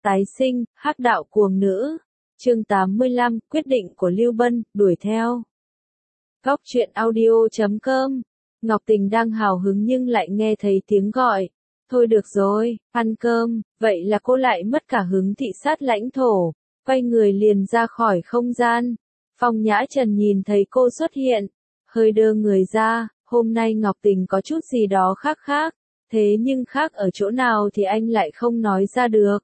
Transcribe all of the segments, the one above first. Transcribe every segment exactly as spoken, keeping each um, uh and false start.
Tái sinh, hắc đạo cuồng nữ. Chương tám mươi lăm, quyết định của Lưu Bân, đuổi theo. Góc truyện audio chấm com. Ngọc Tình đang hào hứng nhưng lại nghe thấy tiếng gọi. Thôi được rồi, ăn cơm. Vậy là cô lại mất cả hứng thị sát lãnh thổ. Quay người liền ra khỏi không gian. Phong Nhã Trần nhìn thấy cô xuất hiện. Hơi đơ người ra. Hôm nay Ngọc Tình có chút gì đó khác khác. Thế nhưng khác ở chỗ nào thì anh lại không nói ra được.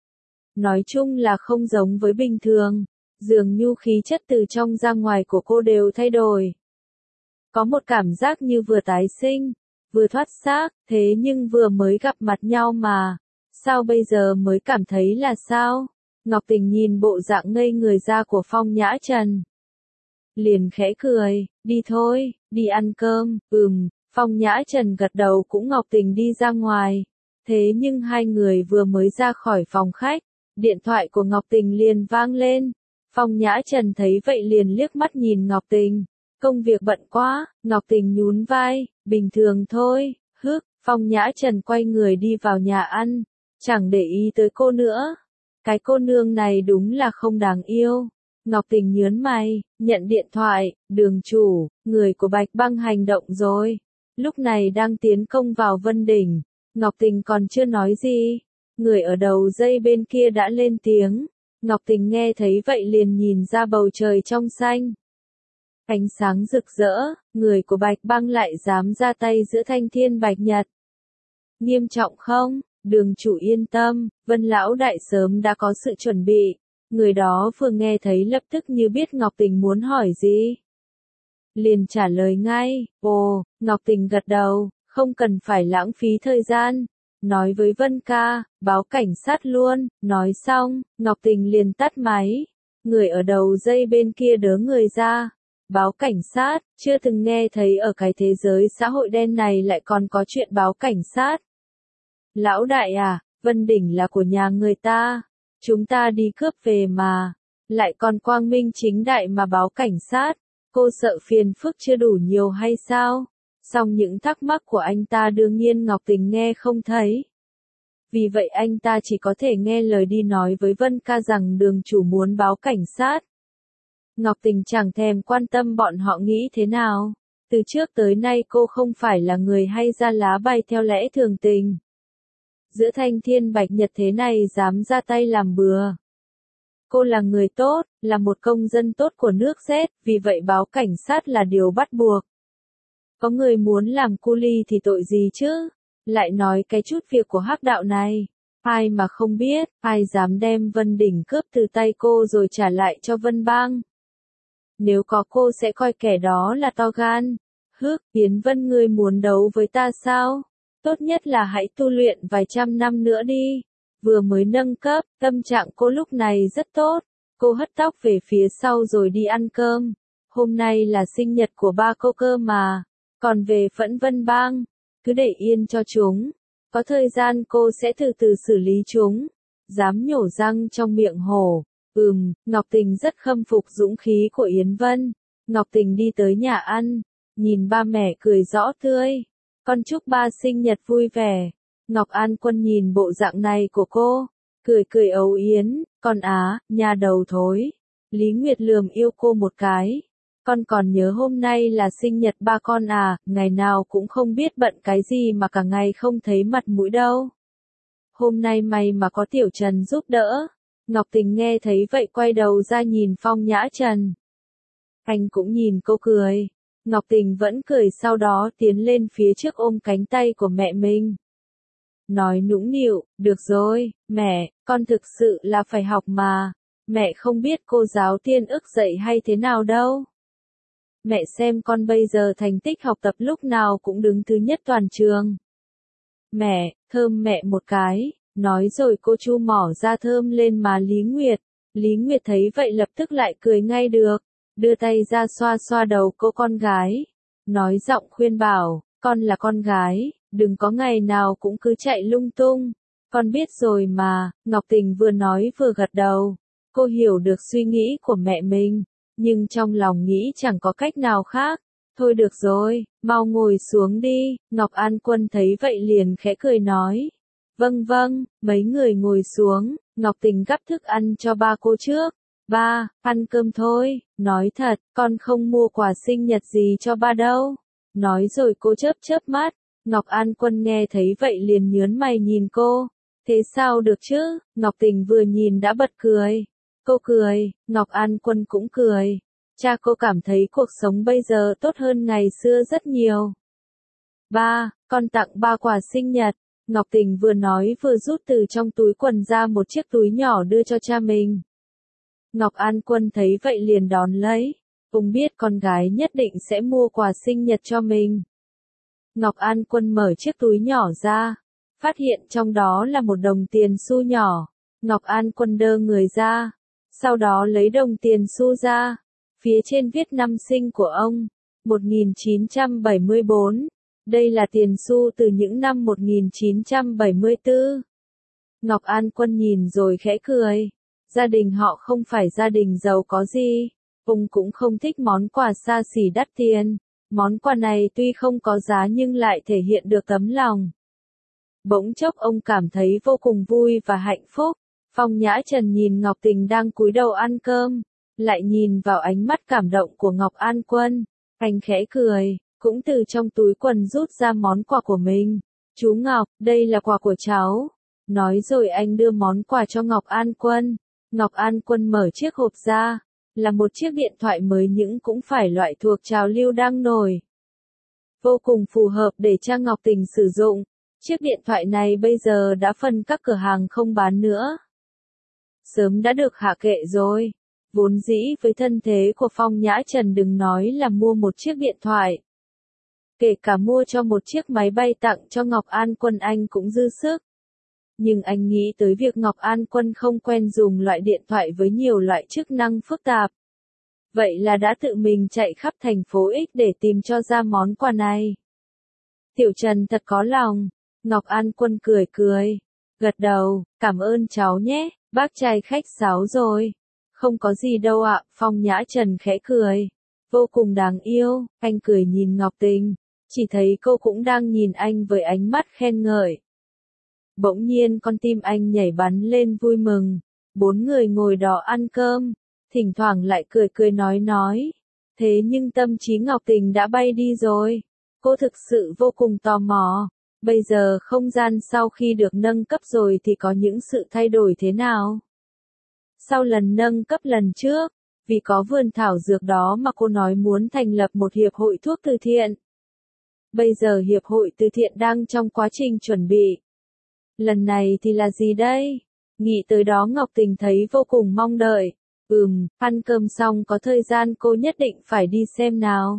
Nói chung là không giống với bình thường. Dường như khí chất từ trong ra ngoài của cô đều thay đổi. Có một cảm giác như vừa tái sinh, vừa thoát xác, thế nhưng vừa mới gặp mặt nhau mà. Sao bây giờ mới cảm thấy là sao? Ngọc Tình nhìn bộ dạng ngây người ra của Phong Nhã Trần. Liền khẽ cười, đi thôi, đi ăn cơm, ừm, Phong Nhã Trần gật đầu cũng Ngọc Tình đi ra ngoài. Thế nhưng hai người vừa mới ra khỏi phòng khách, điện thoại của Ngọc Tình liền vang lên. Phong Nhã Trần thấy vậy liền liếc mắt nhìn Ngọc Tình. Công việc bận quá, Ngọc Tình nhún vai, bình thường thôi, hức, Phong Nhã Trần quay người đi vào nhà ăn, chẳng để ý tới cô nữa. Cái cô nương này đúng là không đáng yêu. Ngọc Tình nhớn mày, nhận điện thoại, đường chủ, người của Bạch Băng hành động rồi. Lúc này đang tiến công vào Vân Đỉnh, Ngọc Tình còn chưa nói gì. Người ở đầu dây bên kia đã lên tiếng. Ngọc Tình nghe thấy vậy liền nhìn ra bầu trời trong xanh. Ánh sáng rực rỡ, người của Bạch Băng lại dám ra tay giữa Thanh Thiên Bạch Nhật. Nghiêm trọng không? Đường chủ yên tâm, Vân Lão Đại sớm đã có sự chuẩn bị. Người đó vừa nghe thấy lập tức như biết Ngọc Tình muốn hỏi gì. Liền trả lời ngay, ồ, Ngọc Tình gật đầu, không cần phải lãng phí thời gian. Nói với Vân ca, báo cảnh sát luôn, nói xong, Ngọc Tình liền tắt máy. Người ở đầu dây bên kia đớ người ra. Báo cảnh sát, chưa từng nghe thấy ở cái thế giới xã hội đen này lại còn có chuyện báo cảnh sát. Lão đại à, Vân Đỉnh là của nhà người ta. Chúng ta đi cướp về mà. Lại còn quang minh chính đại mà báo cảnh sát. Cô sợ phiền phức chưa đủ nhiều hay sao? Song những thắc mắc của anh ta đương nhiên Ngọc Tình nghe không thấy. Vì vậy anh ta chỉ có thể nghe lời đi nói với Vân ca rằng đường chủ muốn báo cảnh sát. Ngọc Tình chẳng thèm quan tâm bọn họ nghĩ thế nào. Từ trước tới nay cô không phải là người hay ra lá bài theo lẽ thường tình. Giữa Thanh Thiên Bạch Nhật thế này dám ra tay làm bừa. Cô là người tốt, là một công dân tốt của nước Z, vì vậy báo cảnh sát là điều bắt buộc. Có người muốn làm cu ly thì tội gì chứ? Lại nói cái chút việc của hắc đạo này. Ai mà không biết, ai dám đem Vân Đỉnh cướp từ tay cô rồi trả lại cho Vân Bang. Nếu có cô sẽ coi kẻ đó là to gan. Hức, Yến Vân ngươi muốn đấu với ta sao? Tốt nhất là hãy tu luyện vài trăm năm nữa đi. Vừa mới nâng cấp, tâm trạng cô lúc này rất tốt. Cô hất tóc về phía sau rồi đi ăn cơm. Hôm nay là sinh nhật của ba cô cơ mà. Còn về Phẫn Vân Bang, cứ để yên cho chúng. Có thời gian cô sẽ từ từ xử lý chúng. Dám nhổ răng trong miệng hổ. Ừm, Ngọc Tình rất khâm phục dũng khí của Yến Vân. Ngọc Tình đi tới nhà ăn, nhìn ba mẹ cười rõ tươi. Con chúc ba sinh nhật vui vẻ. Ngọc An Quân nhìn bộ dạng này của cô, cười cười ấu yến, con á, nhà đầu thối. Lý Nguyệt lườm yêu cô một cái. Con còn nhớ hôm nay là sinh nhật ba con à, ngày nào cũng không biết bận cái gì mà cả ngày không thấy mặt mũi đâu. Hôm nay may mà có Tiểu Trần giúp đỡ. Ngọc Tình nghe thấy vậy quay đầu ra nhìn Phong Nhã Trần. Anh cũng nhìn cô cười. Ngọc Tình vẫn cười sau đó tiến lên phía trước ôm cánh tay của mẹ mình. Nói nũng nịu, được rồi, mẹ, con thực sự là phải học mà. Mẹ không biết cô giáo tiên ức dạy hay thế nào đâu. Mẹ xem con bây giờ thành tích học tập lúc nào cũng đứng thứ nhất toàn trường. Mẹ, thơm mẹ một cái. Nói rồi cô chu mỏ ra thơm lên má Lý Nguyệt. Lý Nguyệt thấy vậy lập tức lại cười ngay được. Đưa tay ra xoa xoa đầu cô con gái. Nói giọng khuyên bảo, con là con gái, đừng có ngày nào cũng cứ chạy lung tung. Con biết rồi mà, Ngọc Tình vừa nói vừa gật đầu. Cô hiểu được suy nghĩ của mẹ mình, nhưng trong lòng nghĩ chẳng có cách nào khác. Thôi được rồi, mau ngồi xuống đi. Ngọc An Quân thấy vậy liền khẽ cười nói. Vâng vâng, mấy người ngồi xuống, Ngọc Tình gắp thức ăn cho ba cô trước. Ba, ăn cơm thôi, nói thật, con không mua quà sinh nhật gì cho ba đâu. Nói rồi cô chớp chớp mắt, Ngọc An Quân nghe thấy vậy liền nhớn mày nhìn cô. Thế sao được chứ, Ngọc Tình vừa nhìn đã bật cười. Cô cười, Ngọc An Quân cũng cười. Cha cô cảm thấy cuộc sống bây giờ tốt hơn ngày xưa rất nhiều. Ba, con tặng ba quà sinh nhật. Ngọc Tình vừa nói vừa rút từ trong túi quần ra một chiếc túi nhỏ đưa cho cha mình. Ngọc An Quân thấy vậy liền đón lấy. Ông biết con gái nhất định sẽ mua quà sinh nhật cho mình. Ngọc An Quân mở chiếc túi nhỏ ra, phát hiện trong đó là một đồng tiền xu nhỏ. Ngọc An Quân đơ người ra, sau đó lấy đồng tiền xu ra. Phía trên viết năm sinh của ông, một nghìn chín trăm bảy mươi bốn. Đây là tiền xu từ những năm một nghìn chín trăm bảy mươi tư. Ngọc An Quân nhìn rồi khẽ cười. Gia đình họ không phải gia đình giàu có gì. Ông cũng không thích món quà xa xỉ đắt tiền. Món quà này tuy không có giá nhưng lại thể hiện được tấm lòng. Bỗng chốc ông cảm thấy vô cùng vui và hạnh phúc. Phong Nhã Trần nhìn Ngọc Tình đang cúi đầu ăn cơm, lại nhìn vào ánh mắt cảm động của Ngọc An Quân. Anh khẽ cười, cũng từ trong túi quần rút ra món quà của mình. Chú Ngọc, đây là quà của cháu. Nói rồi anh đưa món quà cho Ngọc An Quân. Ngọc An Quân mở chiếc hộp ra, là một chiếc điện thoại mới nhưng cũng phải loại thuộc trào lưu đang nổi. Vô cùng phù hợp để cha Ngọc Tình sử dụng. Chiếc điện thoại này bây giờ đã phân các cửa hàng không bán nữa. Sớm đã được hạ kệ rồi. Vốn dĩ với thân thế của Phong Nhã Trần đừng nói là mua một chiếc điện thoại. Kể cả mua cho một chiếc máy bay tặng cho Ngọc An Quân anh cũng dư sức. Nhưng anh nghĩ tới việc Ngọc An Quân không quen dùng loại điện thoại với nhiều loại chức năng phức tạp. Vậy là đã tự mình chạy khắp thành phố X để tìm cho ra món quà này. Tiểu Trần thật có lòng. Ngọc An Quân cười cười. Gật đầu, cảm ơn cháu nhé, bác trai khách sáo rồi. Không có gì đâu ạ, Phong Nhã Trần khẽ cười. Vô cùng đáng yêu, anh cười nhìn Ngọc Tình. Chỉ thấy cô cũng đang nhìn anh với ánh mắt khen ngợi. Bỗng nhiên con tim anh nhảy bắn lên vui mừng. Bốn người ngồi đó ăn cơm, thỉnh thoảng lại cười cười nói nói. Thế nhưng tâm trí Ngọc Tình đã bay đi rồi. Cô thực sự vô cùng tò mò. Bây giờ không gian sau khi được nâng cấp rồi thì có những sự thay đổi thế nào? Sau lần nâng cấp lần trước, vì có vườn thảo dược đó mà cô nói muốn thành lập một hiệp hội thuốc từ thiện. Bây giờ hiệp hội từ thiện đang trong quá trình chuẩn bị. Lần này thì là gì đây? Nghĩ tới đó Ngọc Tình thấy vô cùng mong đợi. Ừm, ăn cơm xong có thời gian cô nhất định phải đi xem nào.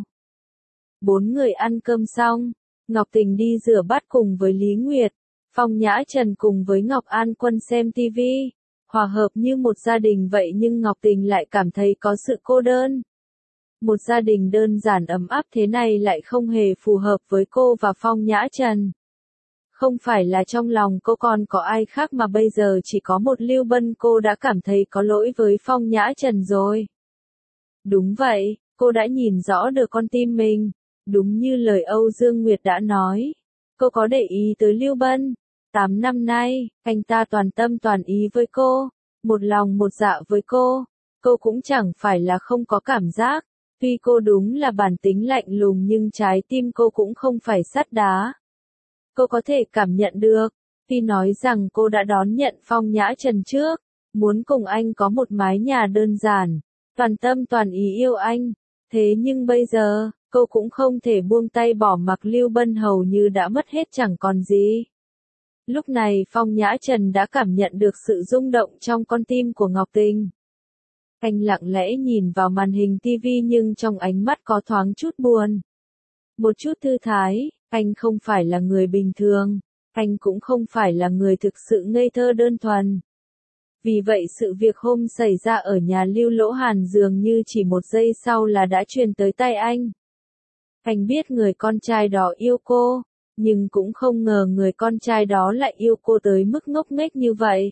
Bốn người ăn cơm xong, Ngọc Tình đi rửa bát cùng với Lý Nguyệt. Phong Nhã Trần cùng với Ngọc An Quân xem tivi. Hòa hợp như một gia đình vậy nhưng Ngọc Tình lại cảm thấy có sự cô đơn. Một gia đình đơn giản ấm áp thế này lại không hề phù hợp với cô và Phong Nhã Trần. Không phải là trong lòng cô còn có ai khác mà bây giờ chỉ có một Lưu Bân, cô đã cảm thấy có lỗi với Phong Nhã Trần rồi. Đúng vậy, cô đã nhìn rõ được con tim mình. Đúng như lời Âu Dương Nguyệt đã nói. Cô có để ý tới Lưu Bân. Tám năm nay, anh ta toàn tâm toàn ý với cô. Một lòng một dạ với cô. Cô cũng chẳng phải là không có cảm giác. Tuy cô đúng là bản tính lạnh lùng nhưng trái tim cô cũng không phải sắt đá. Cô có thể cảm nhận được. Tuy nói rằng cô đã đón nhận Phong Nhã Trần trước. Muốn cùng anh có một mái nhà đơn giản. Toàn tâm toàn ý yêu anh. Thế nhưng bây giờ, cô cũng không thể buông tay bỏ mặc Lưu Bân hầu như đã mất hết chẳng còn gì. Lúc này Phong Nhã Trần đã cảm nhận được sự rung động trong con tim của Ngọc Tình. Anh lặng lẽ nhìn vào màn hình tivi nhưng trong ánh mắt có thoáng chút buồn. Một chút thư thái, anh không phải là người bình thường. Anh cũng không phải là người thực sự ngây thơ đơn thuần. Vì vậy sự việc hôm xảy ra ở nhà Lưu Lỗ Hàn dường như chỉ một giây sau là đã truyền tới tay anh. Anh biết người con trai đó yêu cô, nhưng cũng không ngờ người con trai đó lại yêu cô tới mức ngốc nghếch như vậy.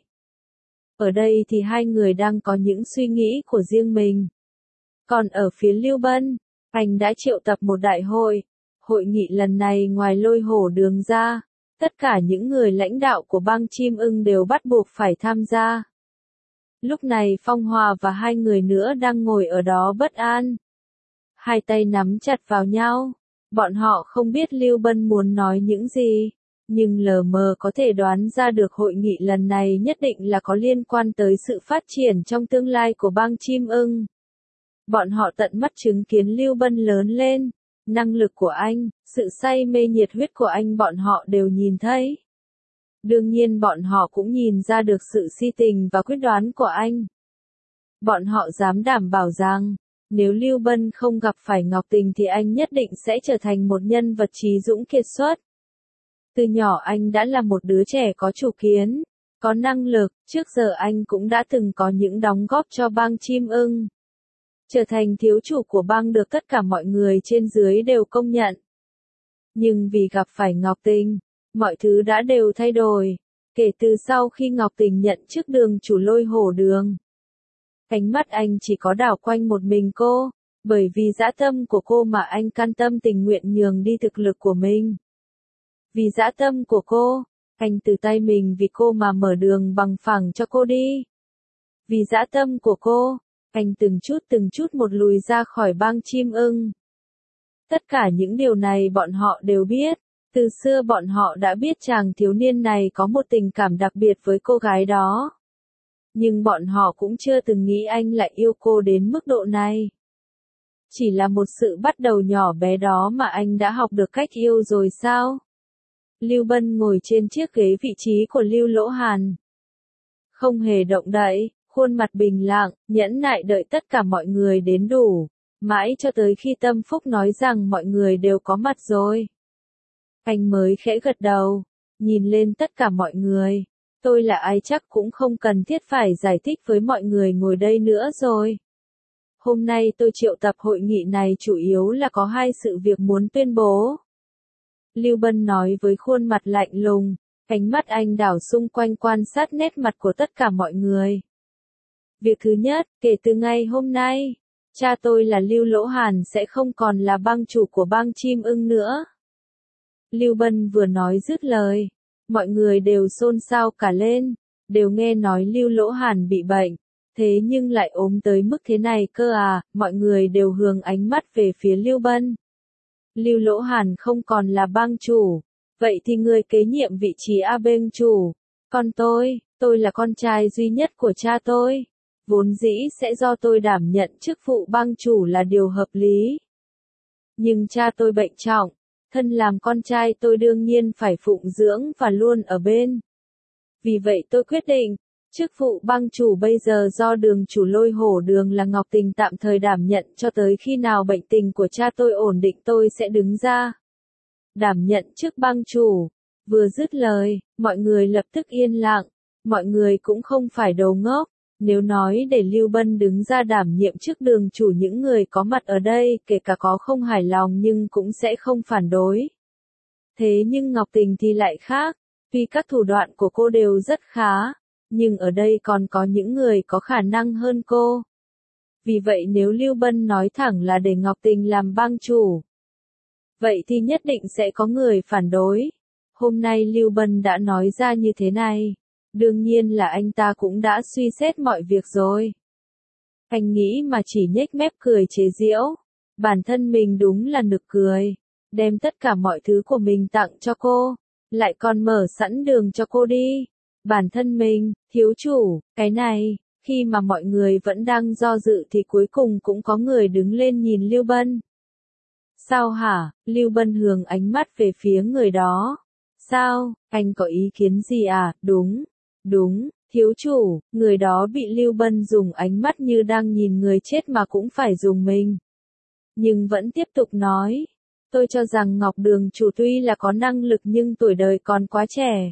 Ở đây thì hai người đang có những suy nghĩ của riêng mình. Còn ở phía Lưu Bân, anh đã triệu tập một đại hội. Hội nghị lần này ngoài Lôi Hổ Đường ra, Tất cả những người lãnh đạo của bang Chim Ưng đều bắt buộc phải tham gia. Lúc này Phong Hòa và hai người nữa đang ngồi ở đó bất an. Hai tay nắm chặt vào nhau. Bọn họ không biết Lưu Bân muốn nói những gì, nhưng lờ mờ có thể đoán ra được hội nghị lần này nhất định là có liên quan tới sự phát triển trong tương lai của bang Chim Ưng. Bọn họ tận mắt chứng kiến Lưu Bân lớn lên, năng lực của anh, sự say mê nhiệt huyết của anh bọn họ đều nhìn thấy. Đương nhiên bọn họ cũng nhìn ra được sự si tình và quyết đoán của anh. Bọn họ dám đảm bảo rằng, nếu Lưu Bân không gặp phải Ngọc Tình thì anh nhất định sẽ trở thành một nhân vật trí dũng kiệt xuất. Từ nhỏ anh đã là một đứa trẻ có chủ kiến, có năng lực, trước giờ anh cũng đã từng có những đóng góp cho bang Chim Ưng. Trở thành thiếu chủ của bang được tất cả mọi người trên dưới đều công nhận. Nhưng vì gặp phải Ngọc Tình, mọi thứ đã đều thay đổi, kể từ sau khi Ngọc Tình nhận chức đường chủ Lôi Hổ Đường. Ánh mắt anh chỉ có đảo quanh một mình cô, bởi vì dã tâm của cô mà anh can tâm tình nguyện nhường đi thực lực của mình. Vì dã tâm của cô, anh từ tay mình vì cô mà mở đường bằng phẳng cho cô đi. Vì dã tâm của cô, anh từng chút từng chút một lùi ra khỏi bang Chim Ưng. Tất cả những điều này bọn họ đều biết, từ xưa bọn họ đã biết chàng thiếu niên này có một tình cảm đặc biệt với cô gái đó. Nhưng bọn họ cũng chưa từng nghĩ anh lại yêu cô đến mức độ này. Chỉ là một sự bắt đầu nhỏ bé đó mà anh đã học được cách yêu rồi sao? Lưu Bân ngồi trên chiếc ghế vị trí của Lưu Lỗ Hàn. Không hề động đậy, khuôn mặt bình lặng, nhẫn nại đợi tất cả mọi người đến đủ, mãi cho tới khi Tâm Phúc nói rằng mọi người đều có mặt rồi. Anh mới khẽ gật đầu, nhìn lên tất cả mọi người. Tôi là ai chắc cũng không cần thiết phải giải thích với mọi người ngồi đây nữa rồi. Hôm nay tôi triệu tập hội nghị này chủ yếu là có hai sự việc muốn tuyên bố. Lưu Bân nói với khuôn mặt lạnh lùng, ánh mắt anh đảo xung quanh quan sát nét mặt của tất cả mọi người. Việc thứ nhất, kể từ ngày hôm nay, cha tôi là Lưu Lỗ Hàn sẽ không còn là bang chủ của bang Chim Ưng nữa. Lưu Bân vừa nói dứt lời, mọi người đều xôn xao cả lên, đều nghe nói Lưu Lỗ Hàn bị bệnh, thế nhưng lại ốm tới mức thế này cơ à, mọi người đều hướng ánh mắt về phía Lưu Bân. Lưu Lỗ Hàn không còn là bang chủ, vậy thì người kế nhiệm vị trí A bang chủ, còn tôi, tôi là con trai duy nhất của cha tôi, vốn dĩ sẽ do tôi đảm nhận chức vụ bang chủ là điều hợp lý. Nhưng cha tôi bệnh trọng, thân làm con trai tôi đương nhiên phải phụng dưỡng và luôn ở bên. Vì vậy tôi quyết định, chức vụ bang chủ bây giờ do đường chủ Lôi Hổ Đường là Ngọc Tình tạm thời đảm nhận cho tới khi nào bệnh tình của cha tôi ổn định tôi sẽ đứng ra. Đảm nhận chức bang chủ. Vừa dứt lời, mọi người lập tức yên lặng, mọi người cũng không phải đồ ngốc. Nếu nói để Lưu Bân đứng ra đảm nhiệm chức đường chủ những người có mặt ở đây kể cả có không hài lòng nhưng cũng sẽ không phản đối. Thế nhưng Ngọc Tình thì lại khác, tuy các thủ đoạn của cô đều rất khá, nhưng ở đây còn có những người có khả năng hơn cô. Vì vậy nếu Lưu Bân nói thẳng là để Ngọc Tình làm bang chủ, vậy thì nhất định sẽ có người phản đối. Hôm nay Lưu Bân đã nói ra như thế này. Đương nhiên là anh ta cũng đã suy xét mọi việc rồi. Anh nghĩ mà chỉ nhếch mép cười chế giễu. Bản thân mình đúng là nực cười. Đem tất cả mọi thứ của mình tặng cho cô. Lại còn mở sẵn đường cho cô đi. Bản thân mình, thiếu chủ, cái này, khi mà mọi người vẫn đang do dự thì cuối cùng cũng có người đứng lên nhìn Lưu Bân. Sao hả? Lưu Bân hướng ánh mắt về phía người đó. Sao, anh có ý kiến gì à? Đúng. Đúng, thiếu chủ, người đó bị Lưu Bân dùng ánh mắt như đang nhìn người chết mà cũng phải dùng mình. Nhưng vẫn tiếp tục nói, tôi cho rằng Ngọc Đường chủ tuy là có năng lực nhưng tuổi đời còn quá trẻ.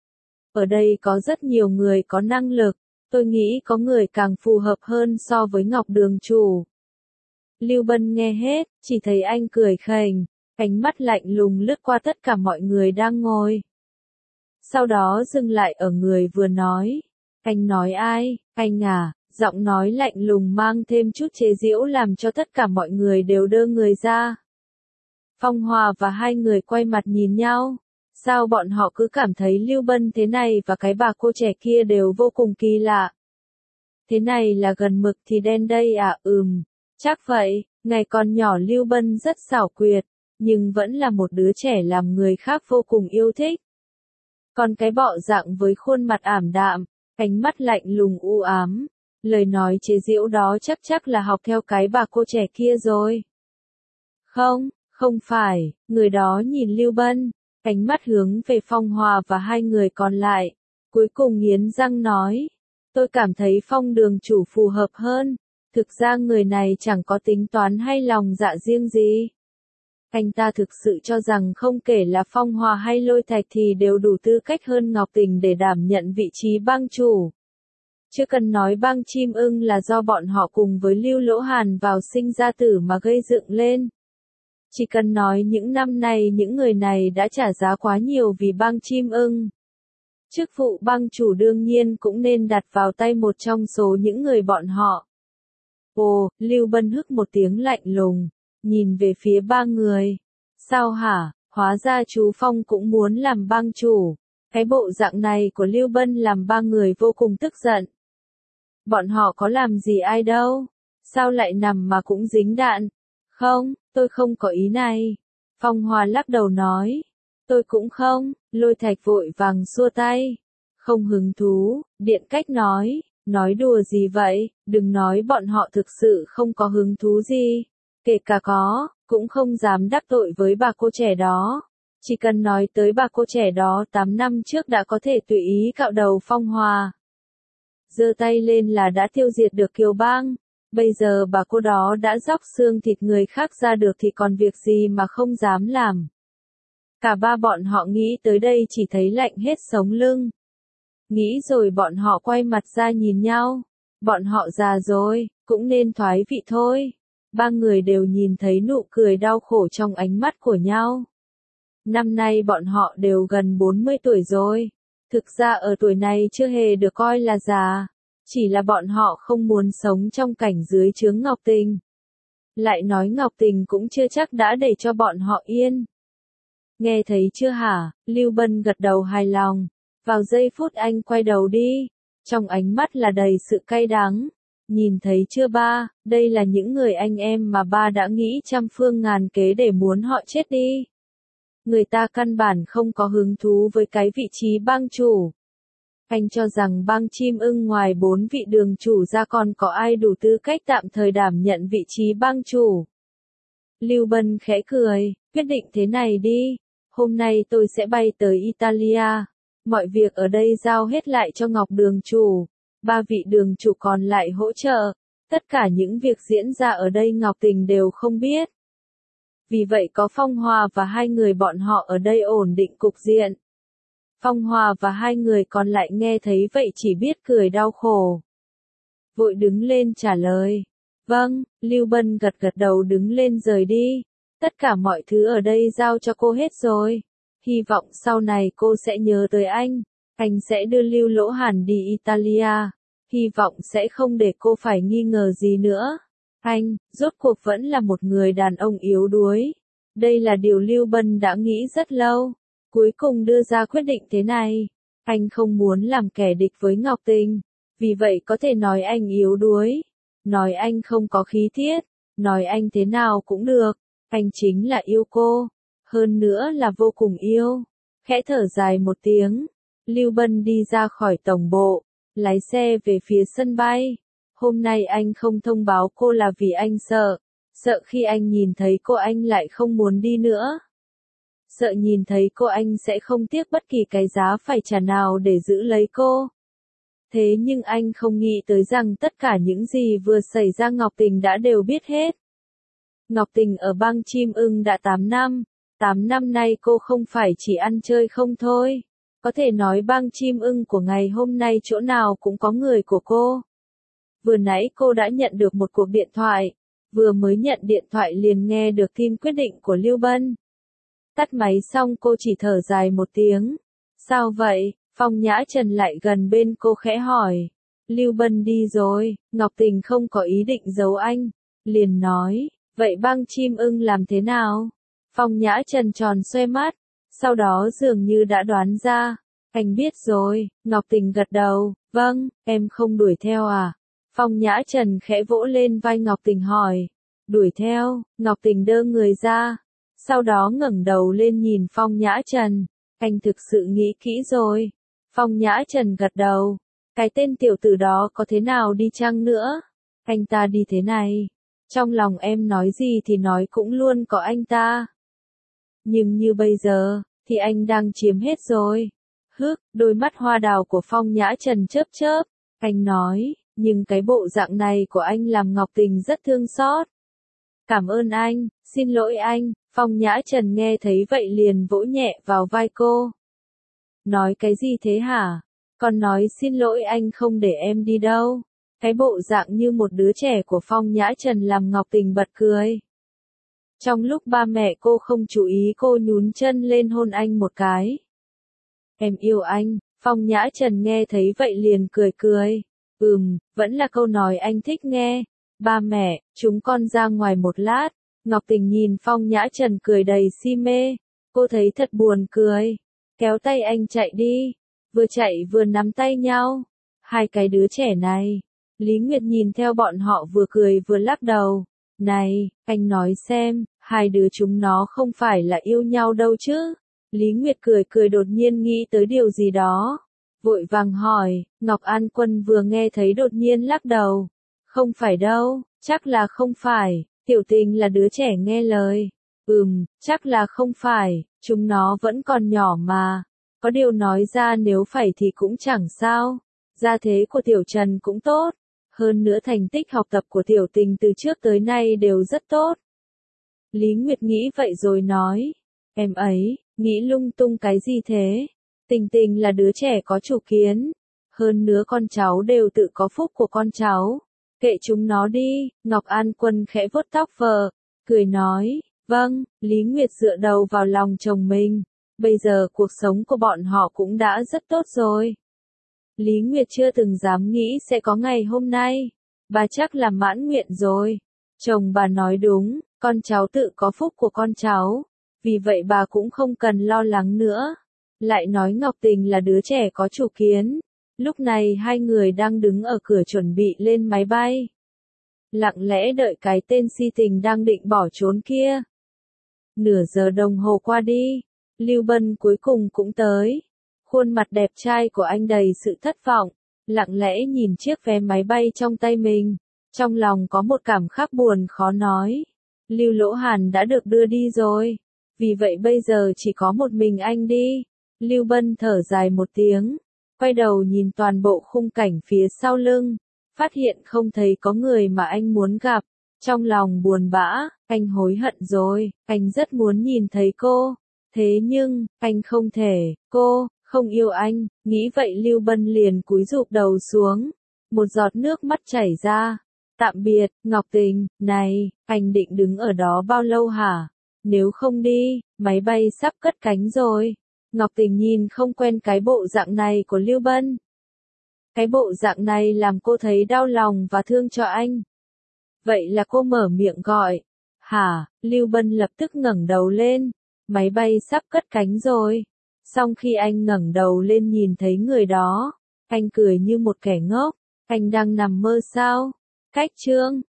Ở đây có rất nhiều người có năng lực, tôi nghĩ có người càng phù hợp hơn so với Ngọc Đường chủ. Lưu Bân nghe hết, chỉ thấy anh cười khành, ánh mắt lạnh lùng lướt qua tất cả mọi người đang ngồi. Sau đó dừng lại ở người vừa nói. Anh nói ai, anh à, giọng nói lạnh lùng mang thêm chút chế giễu làm cho tất cả mọi người đều đơ người ra. Phong Hòa và hai người quay mặt nhìn nhau. Sao bọn họ cứ cảm thấy Lưu Bân thế này và cái bà cô trẻ kia đều vô cùng kỳ lạ. Thế này là gần mực thì đen đây à? Ừm, chắc vậy. Ngày còn nhỏ Lưu Bân rất xảo quyệt, nhưng vẫn là một đứa trẻ làm người khác vô cùng yêu thích. Còn cái bọ dạng với khuôn mặt ảm đạm, ánh mắt lạnh lùng u ám, lời nói chế giễu đó chắc chắc là học theo cái bà cô trẻ kia rồi. Không, không phải, người đó nhìn Lưu Bân, ánh mắt hướng về Phong Hòa và hai người còn lại, cuối cùng nghiến răng nói, tôi cảm thấy Phong đường chủ phù hợp hơn, thực ra người này chẳng có tính toán hay lòng dạ riêng gì. Anh ta thực sự cho rằng không kể là Phong Hòa hay Lôi Thạch thì đều đủ tư cách hơn Ngọc Tình để đảm nhận vị trí bang chủ. Chưa cần nói bang chim ưng là do bọn họ cùng với Lưu Lỗ Hàn vào sinh ra tử mà gây dựng lên. Chỉ cần nói những năm này những người này đã trả giá quá nhiều vì bang chim ưng. Chức vụ bang chủ đương nhiên cũng nên đặt vào tay một trong số những người bọn họ. Ồ, Lưu Bân hức một tiếng lạnh lùng, nhìn về phía ba người. Sao hả, hóa ra chú Phong cũng muốn làm bang chủ. Cái bộ dạng này của Lưu Bân làm ba người vô cùng tức giận. Bọn họ có làm gì ai đâu, sao lại nằm mà cũng dính đạn. Không, tôi không có ý này. Phong Hòa lắc đầu nói. Tôi cũng không, Lôi Thạch vội vàng xua tay. Không hứng thú, Điện Cách nói. Nói đùa gì vậy, đừng nói bọn họ thực sự không có hứng thú gì. Kể cả có, cũng không dám đắc tội với bà cô trẻ đó. Chỉ cần nói tới bà cô trẻ đó tám năm trước đã có thể tùy ý cạo đầu Phong Hòa. Giơ tay lên là đã tiêu diệt được Kiều Bang. Bây giờ bà cô đó đã róc xương thịt người khác ra được thì còn việc gì mà không dám làm. Cả ba bọn họ nghĩ tới đây chỉ thấy lạnh hết sống lưng. Nghĩ rồi bọn họ quay mặt ra nhìn nhau. Bọn họ già rồi, cũng nên thoái vị thôi. Ba người đều nhìn thấy nụ cười đau khổ trong ánh mắt của nhau. Năm nay bọn họ đều gần bốn mươi tuổi rồi. Thực ra ở tuổi này chưa hề được coi là già. Chỉ là bọn họ không muốn sống trong cảnh dưới trướng Ngọc Tình. Lại nói Ngọc Tình cũng chưa chắc đã để cho bọn họ yên. Nghe thấy chưa hả? Lưu Bân gật đầu hài lòng. Vào giây phút anh quay đầu đi. Trong ánh mắt là đầy sự cay đắng. Nhìn thấy chưa ba, đây là những người anh em mà ba đã nghĩ trăm phương ngàn kế để muốn họ chết đi. Người ta căn bản không có hứng thú với cái vị trí bang chủ. Anh cho rằng bang chim ưng ngoài bốn vị đường chủ ra còn có ai đủ tư cách tạm thời đảm nhận vị trí bang chủ. Lưu Bân khẽ cười, quyết định thế này đi. Hôm nay tôi sẽ bay tới Italia. Mọi việc ở đây giao hết lại cho Ngọc đường chủ. Ba vị đường chủ còn lại hỗ trợ. Tất cả những việc diễn ra ở đây Ngọc Tình đều không biết. Vì vậy có Phong Hòa và hai người bọn họ ở đây ổn định cục diện. Phong Hòa và hai người còn lại nghe thấy vậy chỉ biết cười đau khổ. Vội đứng lên trả lời. Vâng, Lưu Bân gật gật đầu đứng lên rời đi. Tất cả mọi thứ ở đây giao cho cô hết rồi. Hy vọng sau này cô sẽ nhớ tới anh. Anh sẽ đưa Lưu Lỗ Hàn đi Italia. Hy vọng sẽ không để cô phải nghi ngờ gì nữa. Anh, rốt cuộc vẫn là một người đàn ông yếu đuối. Đây là điều Lưu Bân đã nghĩ rất lâu. Cuối cùng đưa ra quyết định thế này. Anh không muốn làm kẻ địch với Ngọc Tình. Vì vậy có thể nói anh yếu đuối. Nói anh không có khí tiết. Nói anh thế nào cũng được. Anh chính là yêu cô. Hơn nữa là vô cùng yêu. Khẽ thở dài một tiếng. Lưu Bân đi ra khỏi tổng bộ. Lái xe về phía sân bay. Hôm nay anh không thông báo cô là vì anh sợ. Sợ khi anh nhìn thấy cô anh lại không muốn đi nữa. Sợ nhìn thấy cô anh sẽ không tiếc bất kỳ cái giá phải trả nào để giữ lấy cô. Thế nhưng anh không nghĩ tới rằng tất cả những gì vừa xảy ra Ngọc Tình đã đều biết hết. Ngọc Tình ở bang chim ưng đã tám năm. tám năm nay cô không phải chỉ ăn chơi không thôi. Có thể nói bang chim ưng của ngày hôm nay chỗ nào cũng có người của cô. Vừa nãy cô đã nhận được một cuộc điện thoại. Vừa mới nhận điện thoại liền nghe được tin quyết định của Lưu Bân. Tắt máy xong cô chỉ thở dài một tiếng. Sao vậy? Phong Nhã Trần lại gần bên cô khẽ hỏi. Lưu Bân đi rồi, Ngọc Tình không có ý định giấu anh. Liền nói, vậy bang chim ưng làm thế nào? Phong Nhã Trần tròn xoe mắt. Sau đó dường như đã đoán ra. Anh biết rồi, Ngọc Tình gật đầu, vâng, em không đuổi theo à? Phong Nhã Trần khẽ vỗ lên vai Ngọc Tình hỏi. Đuổi theo, Ngọc Tình đơ người ra. Sau đó ngẩng đầu lên nhìn Phong Nhã Trần. Anh thực sự nghĩ kỹ rồi. Phong Nhã Trần gật đầu. Cái tên tiểu tử đó có thế nào đi chăng nữa? Anh ta đi thế này. Trong lòng em nói gì thì nói cũng luôn có anh ta. Nhưng như bây giờ, thì anh đang chiếm hết rồi. Hức, đôi mắt hoa đào của Phong Nhã Trần chớp chớp. Anh nói, nhưng cái bộ dạng này của anh làm Ngọc Tình rất thương xót. Cảm ơn anh, xin lỗi anh. Phong Nhã Trần nghe thấy vậy liền vỗ nhẹ vào vai cô. Nói cái gì thế hả? Còn nói xin lỗi anh không để em đi đâu. Cái bộ dạng như một đứa trẻ của Phong Nhã Trần làm Ngọc Tình bật cười. Trong lúc ba mẹ cô không chú ý cô nhún chân lên hôn anh một cái. Em yêu anh, Phong Nhã Trần nghe thấy vậy liền cười cười. Ừm, vẫn là câu nói anh thích nghe. Ba mẹ, chúng con ra ngoài một lát. Ngọc Tình nhìn Phong Nhã Trần cười đầy si mê. Cô thấy thật buồn cười. Kéo tay anh chạy đi. Vừa chạy vừa nắm tay nhau. Hai cái đứa trẻ này. Lý Nguyệt nhìn theo bọn họ vừa cười vừa lắc đầu. Này, anh nói xem, hai đứa chúng nó không phải là yêu nhau đâu chứ? Lý Nguyệt cười cười đột nhiên nghĩ tới điều gì đó. Vội vàng hỏi, Ngọc An Quân vừa nghe thấy đột nhiên lắc đầu. Không phải đâu, chắc là không phải, Tiểu Tình là đứa trẻ nghe lời. Ừm, chắc là không phải, chúng nó vẫn còn nhỏ mà. Có điều nói ra nếu phải thì cũng chẳng sao. Gia thế của Tiểu Trần cũng tốt. Hơn nữa thành tích học tập của Tiểu Tình từ trước tới nay đều rất tốt. Lý Nguyệt nghĩ vậy rồi nói. Em ấy, nghĩ lung tung cái gì thế? Tình Tình là đứa trẻ có chủ kiến. Hơn nữa con cháu đều tự có phúc của con cháu. Kệ chúng nó đi, Ngọc An Quân khẽ vuốt tóc vợ, cười nói, vâng, Lý Nguyệt dựa đầu vào lòng chồng mình. Bây giờ cuộc sống của bọn họ cũng đã rất tốt rồi. Lý Nguyệt chưa từng dám nghĩ sẽ có ngày hôm nay. Bà chắc là mãn nguyện rồi. Chồng bà nói đúng, con cháu tự có phúc của con cháu. Vì vậy bà cũng không cần lo lắng nữa. Lại nói Ngọc Tình là đứa trẻ có chủ kiến. Lúc này hai người đang đứng ở cửa chuẩn bị lên máy bay. Lặng lẽ đợi cái tên si tình đang định bỏ trốn kia. Nửa giờ đồng hồ qua đi. Lưu Bân cuối cùng cũng tới. Khuôn mặt đẹp trai của anh đầy sự thất vọng. Lặng lẽ nhìn chiếc vé máy bay trong tay mình. Trong lòng có một cảm giác buồn khó nói. Lưu Lỗ Hàn đã được đưa đi rồi. Vì vậy bây giờ chỉ có một mình anh đi. Lưu Bân thở dài một tiếng. Quay đầu nhìn toàn bộ khung cảnh phía sau lưng. Phát hiện không thấy có người mà anh muốn gặp. Trong lòng buồn bã, anh hối hận rồi. Anh rất muốn nhìn thấy cô. Thế nhưng, anh không thể. Cô, không yêu anh. Nghĩ vậy Lưu Bân liền cúi rụp đầu xuống. Một giọt nước mắt chảy ra. Tạm biệt, Ngọc Tình. Này, anh định đứng ở đó bao lâu hả? Nếu không đi, máy bay sắp cất cánh rồi. Ngọc Tình nhìn không quen cái bộ dạng này của Lưu Bân. Cái bộ dạng này làm cô thấy đau lòng và thương cho anh. Vậy là cô mở miệng gọi. Hả? Lưu Bân lập tức ngẩng đầu lên. Máy bay sắp cất cánh rồi. Xong khi anh ngẩng đầu lên nhìn thấy người đó, anh cười như một kẻ ngốc. Anh đang nằm mơ sao? Cách chương